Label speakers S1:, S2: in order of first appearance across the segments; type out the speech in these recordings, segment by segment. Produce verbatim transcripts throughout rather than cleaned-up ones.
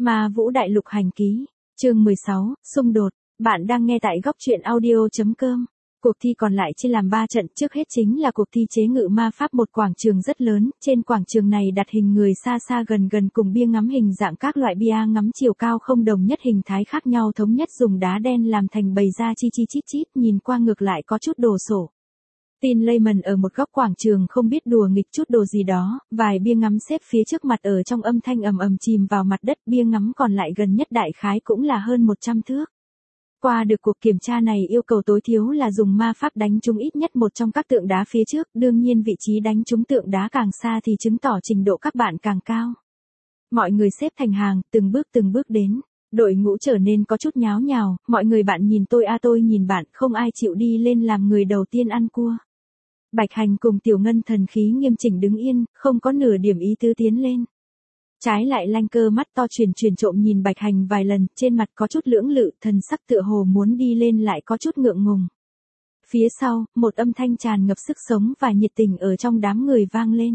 S1: Ma Vũ Đại Lục Hành Ký, chương mười sáu, xung đột. Bạn đang nghe tại góc truyện audio chấm com. Cuộc thi còn lại chia làm ba trận, trước hết chính là cuộc thi chế ngự ma pháp, một quảng trường rất lớn, trên quảng trường này đặt hình người xa xa gần gần cùng bia ngắm hình dạng các loại bia ngắm chiều cao không đồng nhất, hình thái khác nhau, thống nhất dùng đá đen làm thành bày ra chi chi chít chít, nhìn qua ngược lại có chút đồ sộ. Tin Layman ở một góc quảng trường không biết đùa nghịch chút đồ gì đó, vài bia ngắm xếp phía trước mặt ở trong âm thanh ầm ầm chìm vào mặt đất, bia ngắm còn lại gần nhất đại khái cũng là hơn một trăm thước. Qua được cuộc kiểm tra này yêu cầu tối thiếu là dùng ma pháp đánh trúng ít nhất một trong các tượng đá phía trước, đương nhiên vị trí đánh trúng tượng đá càng xa thì chứng tỏ trình độ các bạn càng cao. Mọi người xếp thành hàng, từng bước từng bước đến. Đội ngũ trở nên có chút nháo nhào, mọi người bạn nhìn tôi a tôi nhìn bạn, không ai chịu đi lên làm người đầu tiên ăn cua. Bạch Hành cùng Tiểu Ngân thần khí nghiêm chỉnh đứng yên, không có nửa điểm ý tứ tiến lên. Trái lại Lanh Cơ mắt to chuyển chuyển trộm nhìn Bạch Hành vài lần, trên mặt có chút lưỡng lự, thần sắc tựa hồ muốn đi lên lại có chút ngượng ngùng. Phía sau, một âm thanh tràn ngập sức sống và nhiệt tình ở trong đám người vang lên.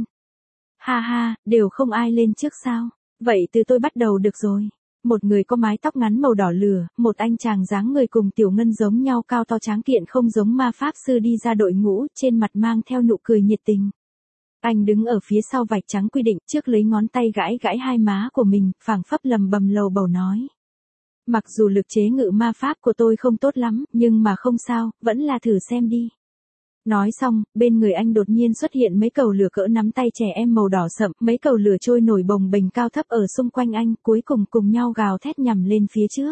S1: Ha ha, đều không ai lên trước sao? Vậy từ tôi bắt đầu được rồi. Một người có mái tóc ngắn màu đỏ lửa, một anh chàng dáng người cùng Tiểu Ngân giống nhau, cao to tráng kiện không giống ma pháp sư đi ra đội ngũ, trên mặt mang theo nụ cười nhiệt tình. Anh đứng ở phía sau vạch trắng quy định, trước lấy ngón tay gãi gãi hai má của mình, phảng phất lầm bầm lầu bầu nói. Mặc dù lực chế ngự ma pháp của tôi không tốt lắm, nhưng mà không sao, vẫn là thử xem đi. Nói xong, bên người anh đột nhiên xuất hiện mấy cầu lửa cỡ nắm tay trẻ em màu đỏ sậm, mấy cầu lửa trôi nổi bồng bềnh cao thấp ở xung quanh anh, cuối cùng cùng nhau gào thét nhằm lên phía trước.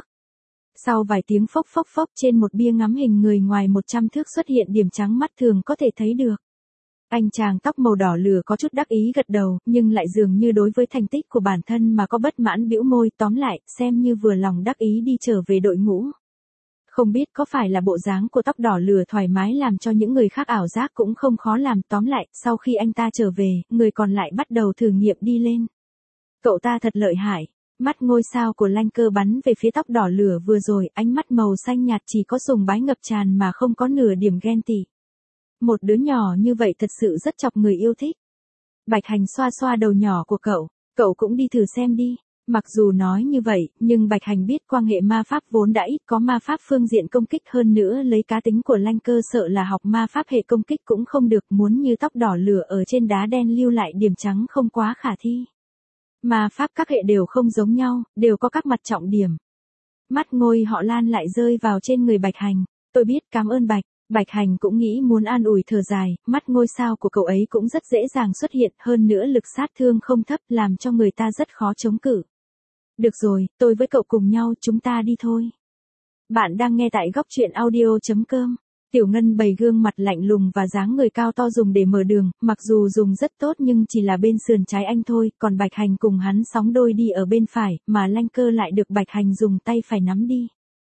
S1: Sau vài tiếng phốc phốc phốc, trên một bia ngắm hình người ngoài một trăm thước xuất hiện điểm trắng mắt thường có thể thấy được. Anh chàng tóc màu đỏ lửa có chút đắc ý gật đầu, nhưng lại dường như đối với thành tích của bản thân mà có bất mãn, bĩu môi, tóm lại, xem như vừa lòng đắc ý đi trở về đội ngũ. Không biết có phải là bộ dáng của tóc đỏ lửa thoải mái làm cho những người khác ảo giác cũng không khó làm, tóm lại, sau khi anh ta trở về, người còn lại bắt đầu thử nghiệm đi lên. Cậu ta thật lợi hại. Mắt ngôi sao của Lanh Cơ bắn về phía tóc đỏ lửa vừa rồi, ánh mắt màu xanh nhạt chỉ có sùng bái ngập tràn mà không có nửa điểm ghen tị. Một đứa nhỏ như vậy thật sự rất chọc người yêu thích. Bạch Hành xoa xoa đầu nhỏ của cậu, cậu cũng đi thử xem đi. Mặc dù nói như vậy, nhưng Bạch Hành biết quan hệ ma pháp vốn đã ít có ma pháp phương diện công kích, hơn nữa lấy cá tính của Lanh Cơ sợ là học ma pháp hệ công kích cũng không được, muốn như tóc đỏ lửa ở trên đá đen lưu lại điểm trắng không quá khả thi. Ma pháp các hệ đều không giống nhau, đều có các mặt trọng điểm. Mắt ngôi họ Lan lại rơi vào trên người Bạch Hành. Tôi biết, cảm ơn Bạch. Bạch Hành cũng nghĩ muốn an ủi thở dài, mắt ngôi sao của cậu ấy cũng rất dễ dàng xuất hiện, hơn nữa lực sát thương không thấp, làm cho người ta rất khó chống cự. Được rồi, tôi với cậu cùng nhau, chúng ta đi thôi. Bạn đang nghe tại góc truyện audio chấm com. Tiểu Ngân bày gương mặt lạnh lùng và dáng người cao to dùng để mở đường, mặc dù dùng rất tốt nhưng chỉ là bên sườn trái anh thôi, còn Bạch Hành cùng hắn sóng đôi đi ở bên phải, mà Lanh Cơ lại được Bạch Hành dùng tay phải nắm đi.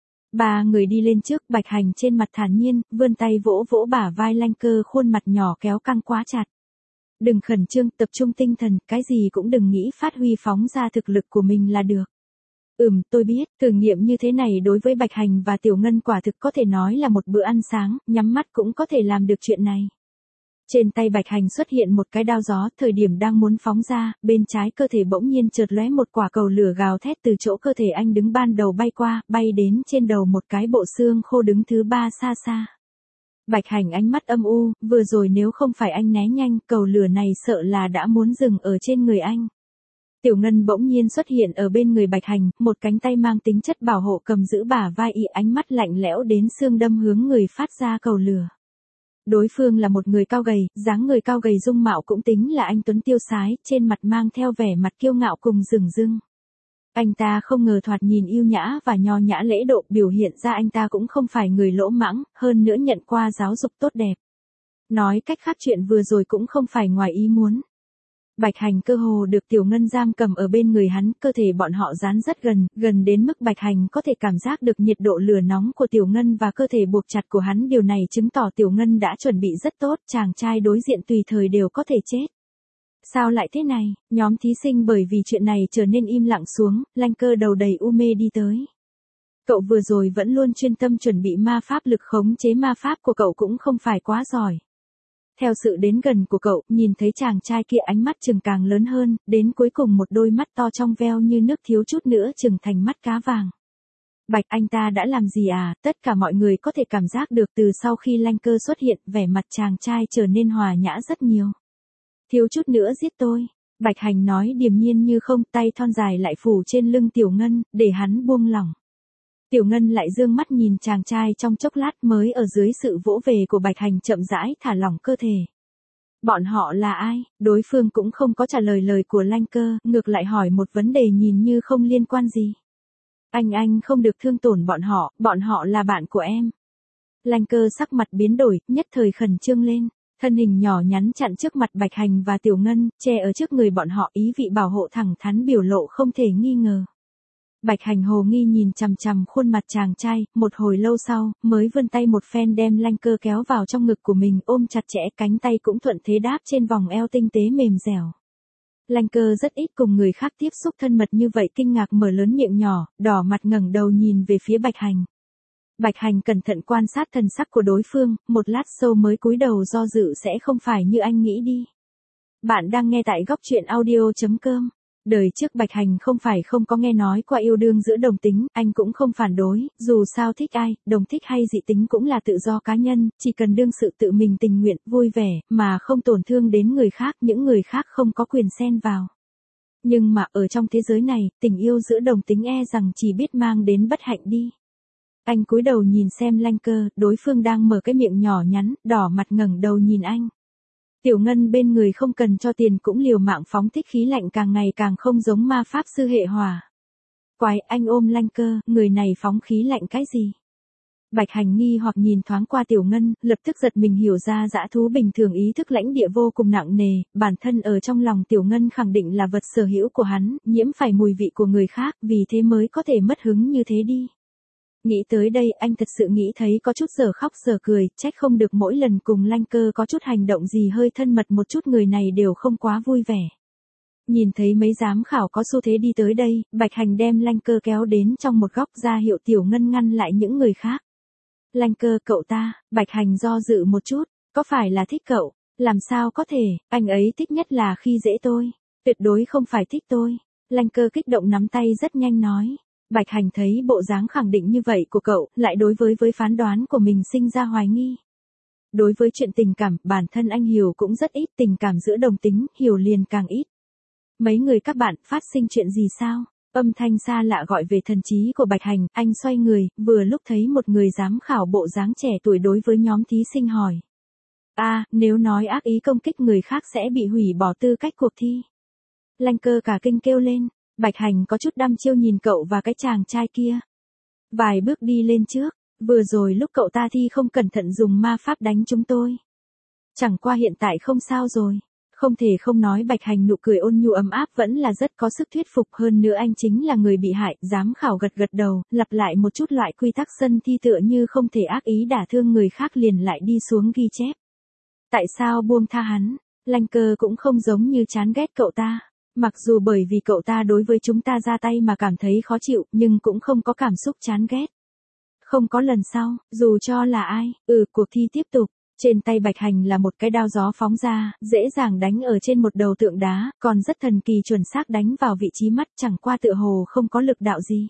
S1: Ba người đi lên trước, Bạch Hành trên mặt thản nhiên, vươn tay vỗ vỗ bả vai Lanh Cơ, khuôn mặt nhỏ kéo căng quá chặt. Đừng khẩn trương, tập trung tinh thần, cái gì cũng đừng nghĩ phát huy phóng ra thực lực của mình là được. Ừm, tôi biết, thử nghiệm như thế này đối với Bạch Hành và Tiểu Ngân quả thực có thể nói là một bữa ăn sáng, nhắm mắt cũng có thể làm được chuyện này. Trên tay Bạch Hành xuất hiện một cái đao gió, thời điểm đang muốn phóng ra, bên trái cơ thể bỗng nhiên chợt lóe một quả cầu lửa gào thét từ chỗ cơ thể anh đứng ban đầu bay qua, bay đến trên đầu một cái bộ xương khô đứng thứ ba xa xa. Bạch Hành ánh mắt âm u, vừa rồi nếu không phải anh né nhanh, cầu lửa này sợ là đã muốn dừng ở trên người anh. Tiểu Ngân bỗng nhiên xuất hiện ở bên người Bạch Hành, một cánh tay mang tính chất bảo hộ cầm giữ bả vai y, ánh mắt lạnh lẽo đến xương đâm hướng người phát ra cầu lửa. Đối phương là một người cao gầy, dáng người cao gầy, dung mạo cũng tính là anh tuấn tiêu sái, trên mặt mang theo vẻ mặt kiêu ngạo cùng dửng dưng. Anh ta không ngờ thoạt nhìn yêu nhã và nho nhã lễ độ, biểu hiện ra anh ta cũng không phải người lỗ mãng, hơn nữa nhận qua giáo dục tốt đẹp. Nói cách khác chuyện vừa rồi cũng không phải ngoài ý muốn. Bạch Hành cơ hồ được Tiểu Ngân giam cầm ở bên người hắn, cơ thể bọn họ dán rất gần, gần đến mức Bạch Hành có thể cảm giác được nhiệt độ lửa nóng của Tiểu Ngân và cơ thể buộc chặt của hắn, điều này chứng tỏ Tiểu Ngân đã chuẩn bị rất tốt, chàng trai đối diện tùy thời đều có thể chết. Sao lại thế này, nhóm thí sinh bởi vì chuyện này trở nên im lặng xuống, Lanh Cơ đầu đầy u mê đi tới. Cậu vừa rồi vẫn luôn chuyên tâm chuẩn bị ma pháp, lực khống chế ma pháp của cậu cũng không phải quá giỏi. Theo sự đến gần của cậu, nhìn thấy chàng trai kia ánh mắt chừng càng lớn hơn, đến cuối cùng một đôi mắt to trong veo như nước thiếu chút nữa chừng thành mắt cá vàng. Bạch, anh ta đã làm gì à? Tất cả mọi người có thể cảm giác được từ sau khi Lanh Cơ xuất hiện, vẻ mặt chàng trai trở nên hòa nhã rất nhiều. Thiếu chút nữa giết tôi. Bạch Hành nói điềm nhiên như không, tay thon dài lại phủ trên lưng Tiểu Ngân, để hắn buông lỏng. Tiểu Ngân lại dương mắt nhìn chàng trai trong chốc lát mới ở dưới sự vỗ về của Bạch Hành chậm rãi thả lỏng cơ thể. Bọn họ là ai? Đối phương cũng không có trả lời lời của Lanh Cơ, ngược lại hỏi một vấn đề nhìn như không liên quan gì. Anh anh không được thương tổn bọn họ, bọn họ là bạn của em. Lanh Cơ sắc mặt biến đổi, nhất thời khẩn trương lên. Thân hình nhỏ nhắn chặn trước mặt Bạch Hành và Tiểu Ngân, che ở trước người bọn họ, ý vị bảo hộ thẳng thắn biểu lộ không thể nghi ngờ. Bạch Hành hồ nghi nhìn chằm chằm khuôn mặt chàng trai, một hồi lâu sau, mới vươn tay một phen đem Lanh Cơ kéo vào trong ngực của mình, ôm chặt chẽ, cánh tay cũng thuận thế đáp trên vòng eo tinh tế mềm dẻo. Lanh Cơ rất ít cùng người khác tiếp xúc thân mật như vậy, kinh ngạc mở lớn miệng nhỏ, đỏ mặt ngẩng đầu nhìn về phía Bạch Hành. Bạch Hành cẩn thận quan sát thần sắc của đối phương, một lát sau mới cúi đầu do dự sẽ không phải như anh nghĩ đi. Bạn đang nghe tại góc truyện audio chấm com. Đời trước Bạch Hành không phải không có nghe nói qua yêu đương giữa đồng tính, anh cũng không phản đối, dù sao thích ai, đồng thích hay dị tính cũng là tự do cá nhân, chỉ cần đương sự tự mình tình nguyện, vui vẻ, mà không tổn thương đến người khác, những người khác không có quyền xen vào. Nhưng mà ở trong thế giới này, tình yêu giữa đồng tính e rằng chỉ biết mang đến bất hạnh đi. Anh cúi đầu nhìn xem Lanh Cơ, đối phương đang mở cái miệng nhỏ nhắn, đỏ mặt ngẩng đầu nhìn anh. Tiểu Ngân bên người không cần cho tiền cũng liều mạng phóng thích khí lạnh càng ngày càng không giống ma pháp sư hệ hỏa. Quái, anh ôm Lanh Cơ, người này phóng khí lạnh cái gì? Bạch Hành nghi hoặc nhìn thoáng qua Tiểu Ngân, lập tức giật mình hiểu ra dã thú bình thường ý thức lãnh địa vô cùng nặng nề, bản thân ở trong lòng Tiểu Ngân khẳng định là vật sở hữu của hắn, nhiễm phải mùi vị của người khác, vì thế mới có thể mất hứng như thế đi. Nghĩ tới đây anh thật sự nghĩ thấy có chút giờ khóc giờ cười, trách không được mỗi lần cùng Lanh Cơ có chút hành động gì hơi thân mật một chút người này đều không quá vui vẻ. Nhìn thấy mấy giám khảo có xu thế đi tới đây, Bạch Hành đem Lanh Cơ kéo đến trong một góc ra hiệu Tiểu Ngân ngăn lại những người khác. Lanh Cơ, cậu ta, Bạch Hành do dự một chút, có phải là thích cậu? Làm sao có thể, anh ấy thích nhất là khi dễ tôi, tuyệt đối không phải thích tôi. Lanh Cơ kích động nắm tay rất nhanh nói. Bạch Hành thấy bộ dáng khẳng định như vậy của cậu, lại đối với với phán đoán của mình sinh ra hoài nghi. Đối với chuyện tình cảm, bản thân anh hiểu cũng rất ít, tình cảm giữa đồng tính, hiểu liền càng ít. Mấy người các bạn, phát sinh chuyện gì sao? Âm thanh xa lạ gọi về thần trí của Bạch Hành, anh xoay người, vừa lúc thấy một người giám khảo bộ dáng trẻ tuổi đối với nhóm thí sinh hỏi. À, nếu nói ác ý công kích người khác sẽ bị hủy bỏ tư cách cuộc thi. Lanh Cơ cả kinh kêu lên. Bạch Hành có chút đăm chiêu nhìn cậu và cái chàng trai kia. Vài bước đi lên trước, vừa rồi lúc cậu ta thi không cẩn thận dùng ma pháp đánh chúng tôi. Chẳng qua hiện tại không sao rồi. Không thể không nói Bạch Hành nụ cười ôn nhu ấm áp vẫn là rất có sức thuyết phục, hơn nữa anh chính là người bị hại, giám khảo gật gật đầu, lặp lại một chút loại quy tắc sân thi tựa như không thể ác ý đả thương người khác liền lại đi xuống ghi chép. Tại sao buông tha hắn? Lanh Cơ cũng không giống như chán ghét cậu ta. Mặc dù bởi vì cậu ta đối với chúng ta ra tay mà cảm thấy khó chịu, nhưng cũng không có cảm xúc chán ghét. Không có lần sau, dù cho là ai, ừ, cuộc thi tiếp tục. Trên tay Bạch Hành là một cái đao gió phóng ra, dễ dàng đánh ở trên một đầu tượng đá, còn rất thần kỳ chuẩn xác đánh vào vị trí mắt, chẳng qua tựa hồ không có lực đạo gì.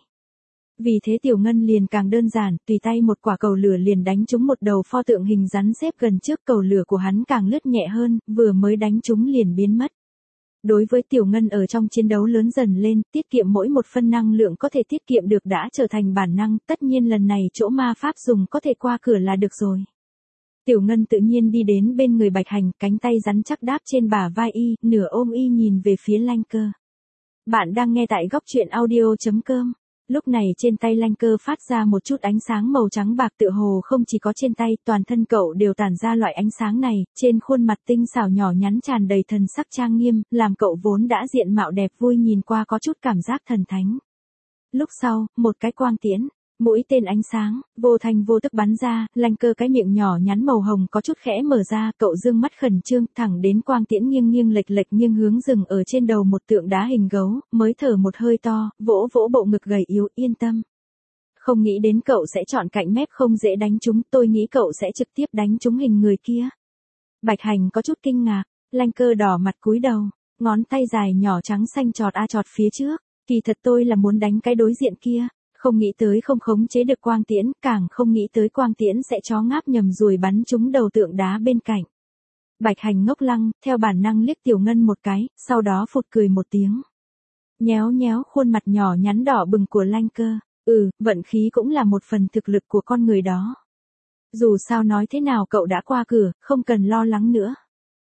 S1: Vì thế Tiểu Ngân liền càng đơn giản, tùy tay một quả cầu lửa liền đánh trúng một đầu pho tượng hình rắn xếp gần trước, cầu lửa của hắn càng lướt nhẹ hơn, vừa mới đánh trúng liền biến mất. Đối với Tiểu Ngân ở trong chiến đấu lớn dần lên, tiết kiệm mỗi một phân năng lượng có thể tiết kiệm được đã trở thành bản năng, tất nhiên lần này chỗ ma pháp dùng có thể qua cửa là được rồi. Tiểu Ngân tự nhiên đi đến bên người Bạch Hành, cánh tay rắn chắc đáp trên bả vai y, nửa ôm y nhìn về phía Lanh Cơ. Bạn đang nghe tại góc truyện audio chấm com. Lúc này trên tay Lanh Cơ phát ra một chút ánh sáng màu trắng bạc, tựa hồ không chỉ có trên tay, toàn thân cậu đều tản ra loại ánh sáng này, trên khuôn mặt tinh xảo nhỏ nhắn tràn đầy thần sắc trang nghiêm, làm cậu vốn đã diện mạo đẹp vui nhìn qua có chút cảm giác thần thánh. Lúc sau, một cái quang tiễn, mũi tên ánh sáng, vô thành vô tức bắn ra, Lanh Cơ cái miệng nhỏ nhắn màu hồng có chút khẽ mở ra, cậu dương mắt khẩn trương, thẳng đến quang tiễn nghiêng nghiêng lệch lệch nghiêng hướng dừng ở trên đầu một tượng đá hình gấu, mới thở một hơi to, vỗ vỗ bộ ngực gầy yếu, yên tâm. Không nghĩ đến cậu sẽ chọn cạnh mép không dễ đánh trúng, tôi nghĩ cậu sẽ trực tiếp đánh trúng hình người kia. Bạch Hành có chút kinh ngạc, Lanh Cơ đỏ mặt cúi đầu, ngón tay dài nhỏ trắng xanh chọt a chọt phía trước, kỳ thật tôi là muốn đánh cái đối diện kia, không nghĩ tới không khống chế được quang tiễn, càng không nghĩ tới quang tiễn sẽ chó ngáp nhầm ruồi bắn trúng đầu tượng đá bên cạnh. Bạch Hành ngốc lăng, theo bản năng liếc Tiểu Ngân một cái, sau đó phụt cười một tiếng. Nhéo nhéo khuôn mặt nhỏ nhắn đỏ bừng của Lanh Cơ, ừ, vận khí cũng là một phần thực lực của con người đó. Dù sao nói thế nào cậu đã qua cửa, không cần lo lắng nữa.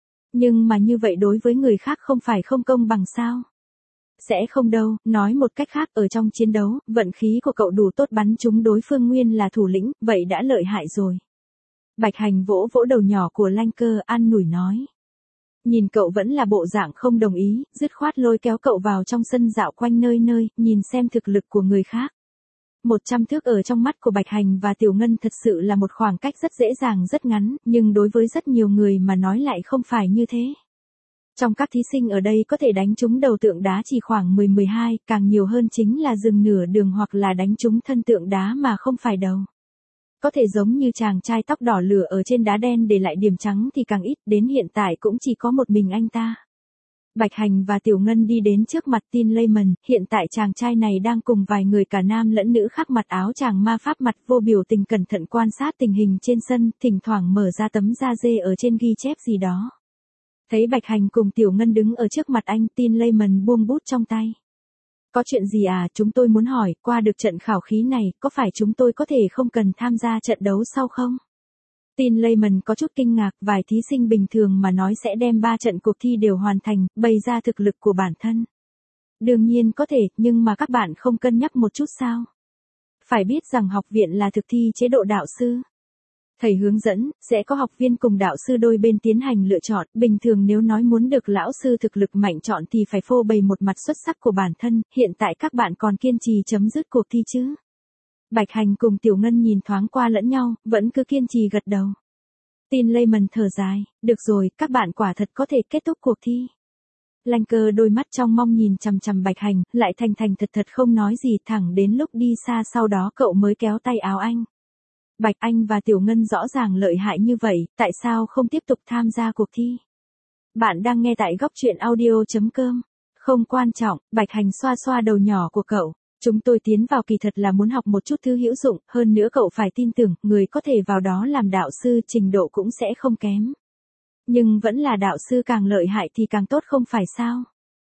S1: Nhưng mà như vậy đối với người khác không phải không công bằng sao? Sẽ không đâu, nói một cách khác ở trong chiến đấu, vận khí của cậu đủ tốt bắn trúng đối phương nguyên là thủ lĩnh, vậy đã lợi hại rồi. Bạch Hành vỗ vỗ đầu nhỏ của Lanh Cơ an ủi nói. Nhìn cậu vẫn là bộ dạng không đồng ý, dứt khoát lôi kéo cậu vào trong sân dạo quanh nơi nơi, nhìn xem thực lực của người khác. Một trăm thước ở trong mắt của Bạch Hành và Tiểu Ngân thật sự là một khoảng cách rất dễ dàng rất ngắn, nhưng đối với rất nhiều người mà nói lại không phải như thế. Trong các thí sinh ở đây có thể đánh trúng đầu tượng đá chỉ khoảng mười mười hai, càng nhiều hơn chính là dừng nửa đường hoặc là đánh trúng thân tượng đá mà không phải đầu. Có thể giống như chàng trai tóc đỏ lửa ở trên đá đen để lại điểm trắng thì càng ít, đến hiện tại cũng chỉ có một mình anh ta. Bạch Hành và Tiểu Ngân đi đến trước mặt Tin Layman, hiện tại chàng trai này đang cùng vài người cả nam lẫn nữ khác mặc áo chàng ma pháp mặt vô biểu tình cẩn thận quan sát tình hình trên sân, thỉnh thoảng mở ra tấm da dê ở trên ghi chép gì đó. Thấy Bạch Hành cùng Tiểu Ngân đứng ở trước mặt anh, Tin Layman buông bút trong tay. Có chuyện gì à, chúng tôi muốn hỏi, qua được trận khảo khí này, có phải chúng tôi có thể không cần tham gia trận đấu sau không? Tin Layman có chút kinh ngạc, vài thí sinh bình thường mà nói sẽ đem ba trận cuộc thi đều hoàn thành, bày ra thực lực của bản thân. Đương nhiên có thể, nhưng mà các bạn không cân nhắc một chút sao? Phải biết rằng học viện là thực thi chế độ đạo sư. Thầy hướng dẫn, sẽ có học viên cùng đạo sư đôi bên tiến hành lựa chọn, bình thường nếu nói muốn được lão sư thực lực mạnh chọn thì phải phô bày một mặt xuất sắc của bản thân, hiện tại các bạn còn kiên trì chấm dứt cuộc thi chứ? Bạch Hành cùng Tiểu Ngân nhìn thoáng qua lẫn nhau, vẫn cứ kiên trì gật đầu. Tin Layman thở dài, được rồi, các bạn quả thật có thể kết thúc cuộc thi. Lanh Cơ đôi mắt trong mong nhìn chằm chằm Bạch Hành, lại thành thành thật thật không nói gì thẳng đến lúc đi xa sau đó cậu mới kéo tay áo anh. Bạch Anh và Tiểu Ngân rõ ràng lợi hại như vậy, tại sao không tiếp tục tham gia cuộc thi? Bạn đang nghe tại góc truyện audio chấm com. Không quan trọng, Bạch Hành xoa xoa đầu nhỏ của cậu. Chúng tôi tiến vào kỳ thật là muốn học một chút thứ hữu dụng, hơn nữa cậu phải tin tưởng, người có thể vào đó làm đạo sư trình độ cũng sẽ không kém. Nhưng vẫn là đạo sư càng lợi hại thì càng tốt không phải sao?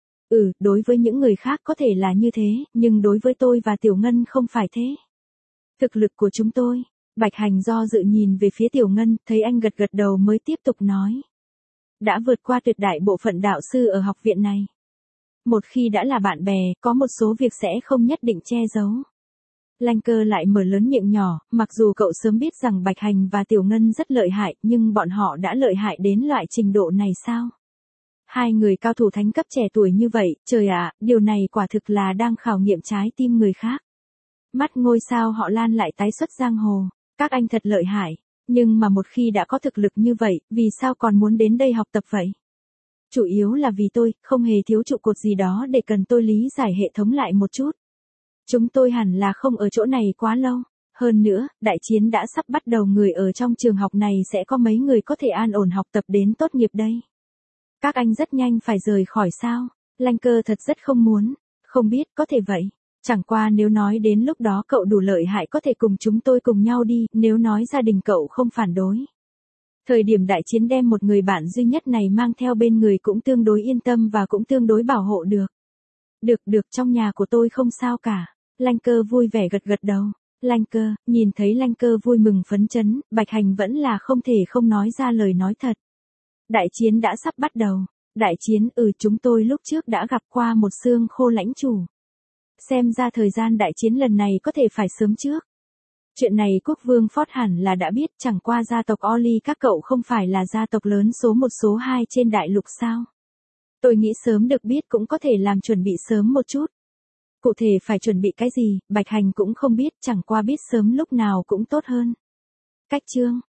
S1: Ừ, đối với những người khác có thể là như thế, nhưng đối với tôi và Tiểu Ngân không phải thế. Thực lực của chúng tôi. Bạch Hành do dự nhìn về phía Tiểu Ngân, thấy anh gật gật đầu mới tiếp tục nói. Đã vượt qua tuyệt đại bộ phận đạo sư ở học viện này. Một khi đã là bạn bè, có một số việc sẽ không nhất định che giấu. Lanh Cơ lại mở lớn miệng nhỏ, mặc dù cậu sớm biết rằng Bạch Hành và Tiểu Ngân rất lợi hại, nhưng bọn họ đã lợi hại đến loại trình độ này sao? Hai người cao thủ thánh cấp trẻ tuổi như vậy, trời ạ, điều này quả thực là đang khảo nghiệm trái tim người khác. Mắt ngôi sao họ Lan lại tái xuất giang hồ. Các anh thật lợi hại, nhưng mà một khi đã có thực lực như vậy, vì sao còn muốn đến đây học tập vậy? Chủ yếu là vì tôi, không hề thiếu trụ cột gì đó để cần tôi lý giải hệ thống lại một chút. Chúng tôi hẳn là không ở chỗ này quá lâu. Hơn nữa, đại chiến đã sắp bắt đầu, người ở trong trường học này sẽ có mấy người có thể an ổn học tập đến tốt nghiệp đây. Các anh rất nhanh phải rời khỏi sao? Lanh Cơ thật rất không muốn, không biết có thể vậy. Chẳng qua nếu nói đến lúc đó cậu đủ lợi hại có thể cùng chúng tôi cùng nhau đi, nếu nói gia đình cậu không phản đối. Thời điểm đại chiến đem một người bạn duy nhất này mang theo bên người cũng tương đối yên tâm và cũng tương đối bảo hộ được. Được được, trong nhà của tôi không sao cả. Lanh Cơ vui vẻ gật gật đầu. Lanh Cơ, nhìn thấy Lanh Cơ vui mừng phấn chấn, Bạch Hành vẫn là không thể không nói ra lời nói thật. Đại chiến đã sắp bắt đầu. Đại chiến, ừ, chúng tôi lúc trước đã gặp qua một xương khô lãnh chủ. Xem ra thời gian đại chiến lần này có thể phải sớm trước. Chuyện này quốc vương Ford hẳn là đã biết, chẳng qua gia tộc Oli các cậu không phải là gia tộc lớn số một số hai trên đại lục sao. Tôi nghĩ sớm được biết cũng có thể làm chuẩn bị sớm một chút. Cụ thể phải chuẩn bị cái gì, Bạch Hành cũng không biết, chẳng qua biết sớm lúc nào cũng tốt hơn. Cách chương